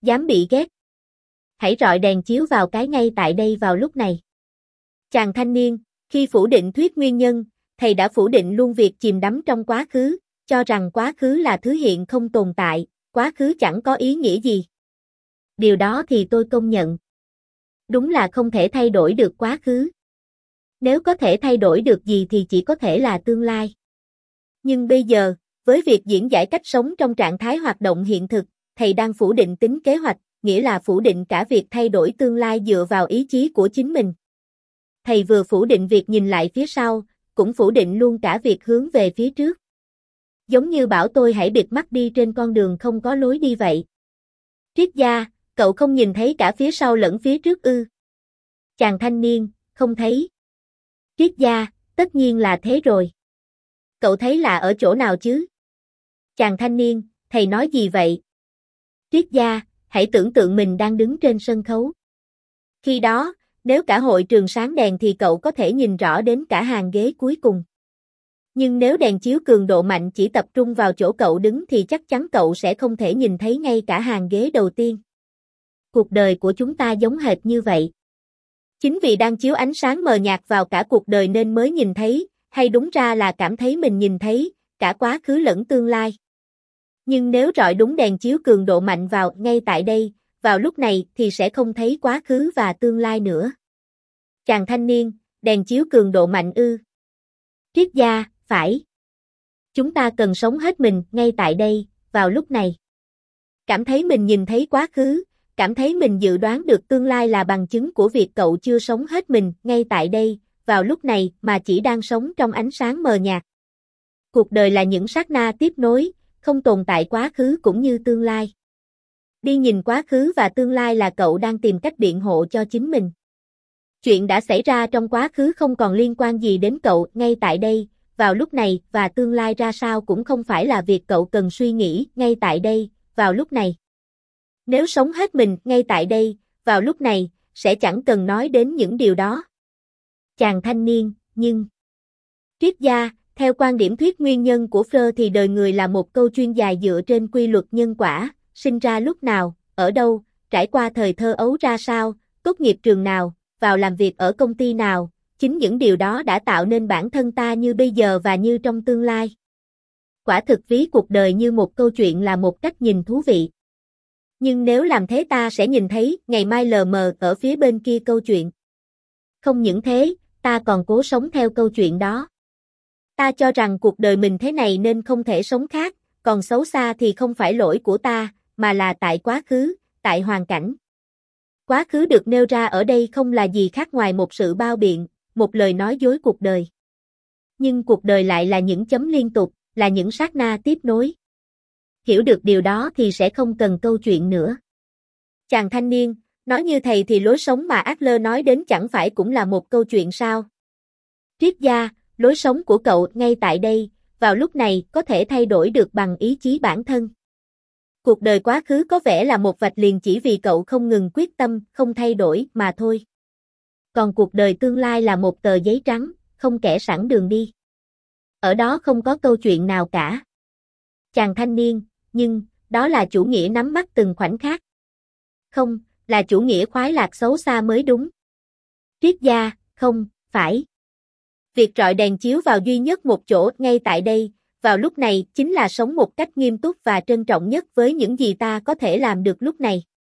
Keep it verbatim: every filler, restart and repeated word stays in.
Dám bị ghét. Hãy rọi đèn chiếu vào cái ngay tại đây vào lúc này. Chàng thanh niên, khi phủ định thuyết nguyên nhân, thầy đã phủ định luôn việc chìm đắm trong quá khứ, cho rằng quá khứ là thứ hiện không tồn tại, quá khứ chẳng có ý nghĩa gì. Điều đó thì tôi công nhận. Đúng là không thể thay đổi được quá khứ. Nếu có thể thay đổi được gì thì chỉ có thể là tương lai. Nhưng bây giờ, với việc diễn giải cách sống trong trạng thái hoạt động hiện thực, thầy đang phủ định tính kế hoạch, nghĩa là phủ định cả việc thay đổi tương lai dựa vào ý chí của chính mình. Thầy vừa phủ định việc nhìn lại phía sau, cũng phủ định luôn cả việc hướng về phía trước. Giống như bảo tôi hãy bịt mắt đi trên con đường không có lối đi vậy. Triết gia, cậu không nhìn thấy cả phía sau lẫn phía trước ư? Chàng thanh niên, không thấy. Triết gia, tất nhiên là thế rồi. Cậu thấy là ở chỗ nào chứ? Chàng thanh niên, thầy nói gì vậy? Triết gia, hãy tưởng tượng mình đang đứng trên sân khấu. Khi đó, nếu cả hội trường sáng đèn thì cậu có thể nhìn rõ đến cả hàng ghế cuối cùng. Nhưng nếu đèn chiếu cường độ mạnh chỉ tập trung vào chỗ cậu đứng thì chắc chắn cậu sẽ không thể nhìn thấy ngay cả hàng ghế đầu tiên. Cuộc đời của chúng ta giống hệt như vậy. Chính vì đang chiếu ánh sáng mờ nhạt vào cả cuộc đời nên mới nhìn thấy, hay đúng ra là cảm thấy mình nhìn thấy, cả quá khứ lẫn tương lai. Nhưng nếu rọi đúng đèn chiếu cường độ mạnh vào ngay tại đây, vào lúc này thì sẽ không thấy quá khứ và tương lai nữa. Chàng thanh niên, đèn chiếu cường độ mạnh ư? Triết gia, phải. Chúng ta cần sống hết mình ngay tại đây, vào lúc này. Cảm thấy mình nhìn thấy quá khứ, cảm thấy mình dự đoán được tương lai là bằng chứng của việc cậu chưa sống hết mình ngay tại đây, vào lúc này mà chỉ đang sống trong ánh sáng mờ nhạt. Cuộc đời là những sát na tiếp nối, không tồn tại quá khứ cũng như tương lai. Đi nhìn quá khứ và tương lai là cậu đang tìm cách biện hộ cho chính mình. Chuyện đã xảy ra trong quá khứ không còn liên quan gì đến cậu ngay tại đây, vào lúc này và tương lai ra sao cũng không phải là việc cậu cần suy nghĩ ngay tại đây, vào lúc này. Nếu sống hết mình ngay tại đây, vào lúc này, sẽ chẳng cần nói đến những điều đó. Chàng thanh niên, nhưng... Triết gia, theo quan điểm thuyết nguyên nhân của Freud thì đời người là một câu chuyện dài dựa trên quy luật nhân quả, sinh ra lúc nào, ở đâu, trải qua thời thơ ấu ra sao, tốt nghiệp trường nào, vào làm việc ở công ty nào, chính những điều đó đã tạo nên bản thân ta như bây giờ và như trong tương lai. Quả thực ví cuộc đời như một câu chuyện là một cách nhìn thú vị. Nhưng nếu làm thế ta sẽ nhìn thấy ngày mai lờ mờ ở phía bên kia câu chuyện. Không những thế, ta còn cố sống theo câu chuyện đó. Ta cho rằng cuộc đời mình thế này nên không thể sống khác, còn xấu xa thì không phải lỗi của ta, mà là tại quá khứ, tại hoàn cảnh. Quá khứ được nêu ra ở đây không là gì khác ngoài một sự bao biện, một lời nói dối cuộc đời. Nhưng cuộc đời lại là những chấm liên tục, là những sát na tiếp nối. Hiểu được điều đó thì sẽ không cần câu chuyện nữa. Chàng thanh niên, nói như thầy thì lối sống mà Adler nói đến chẳng phải cũng là một câu chuyện sao? Triết gia, lối sống của cậu ngay tại đây, vào lúc này có thể thay đổi được bằng ý chí bản thân. Cuộc đời quá khứ có vẻ là một vạch liền chỉ vì cậu không ngừng quyết tâm, không thay đổi mà thôi. Còn cuộc đời tương lai là một tờ giấy trắng, không kẻ sẵn đường đi. Ở đó không có câu chuyện nào cả. Chàng thanh niên, nhưng, đó là chủ nghĩa nắm bắt từng khoảnh khắc. Không, là chủ nghĩa khoái lạc xấu xa mới đúng. Triết gia, không, phải. Việc rọi đèn chiếu vào duy nhất một chỗ ngay tại đây, vào lúc này chính là sống một cách nghiêm túc và trân trọng nhất với những gì ta có thể làm được lúc này.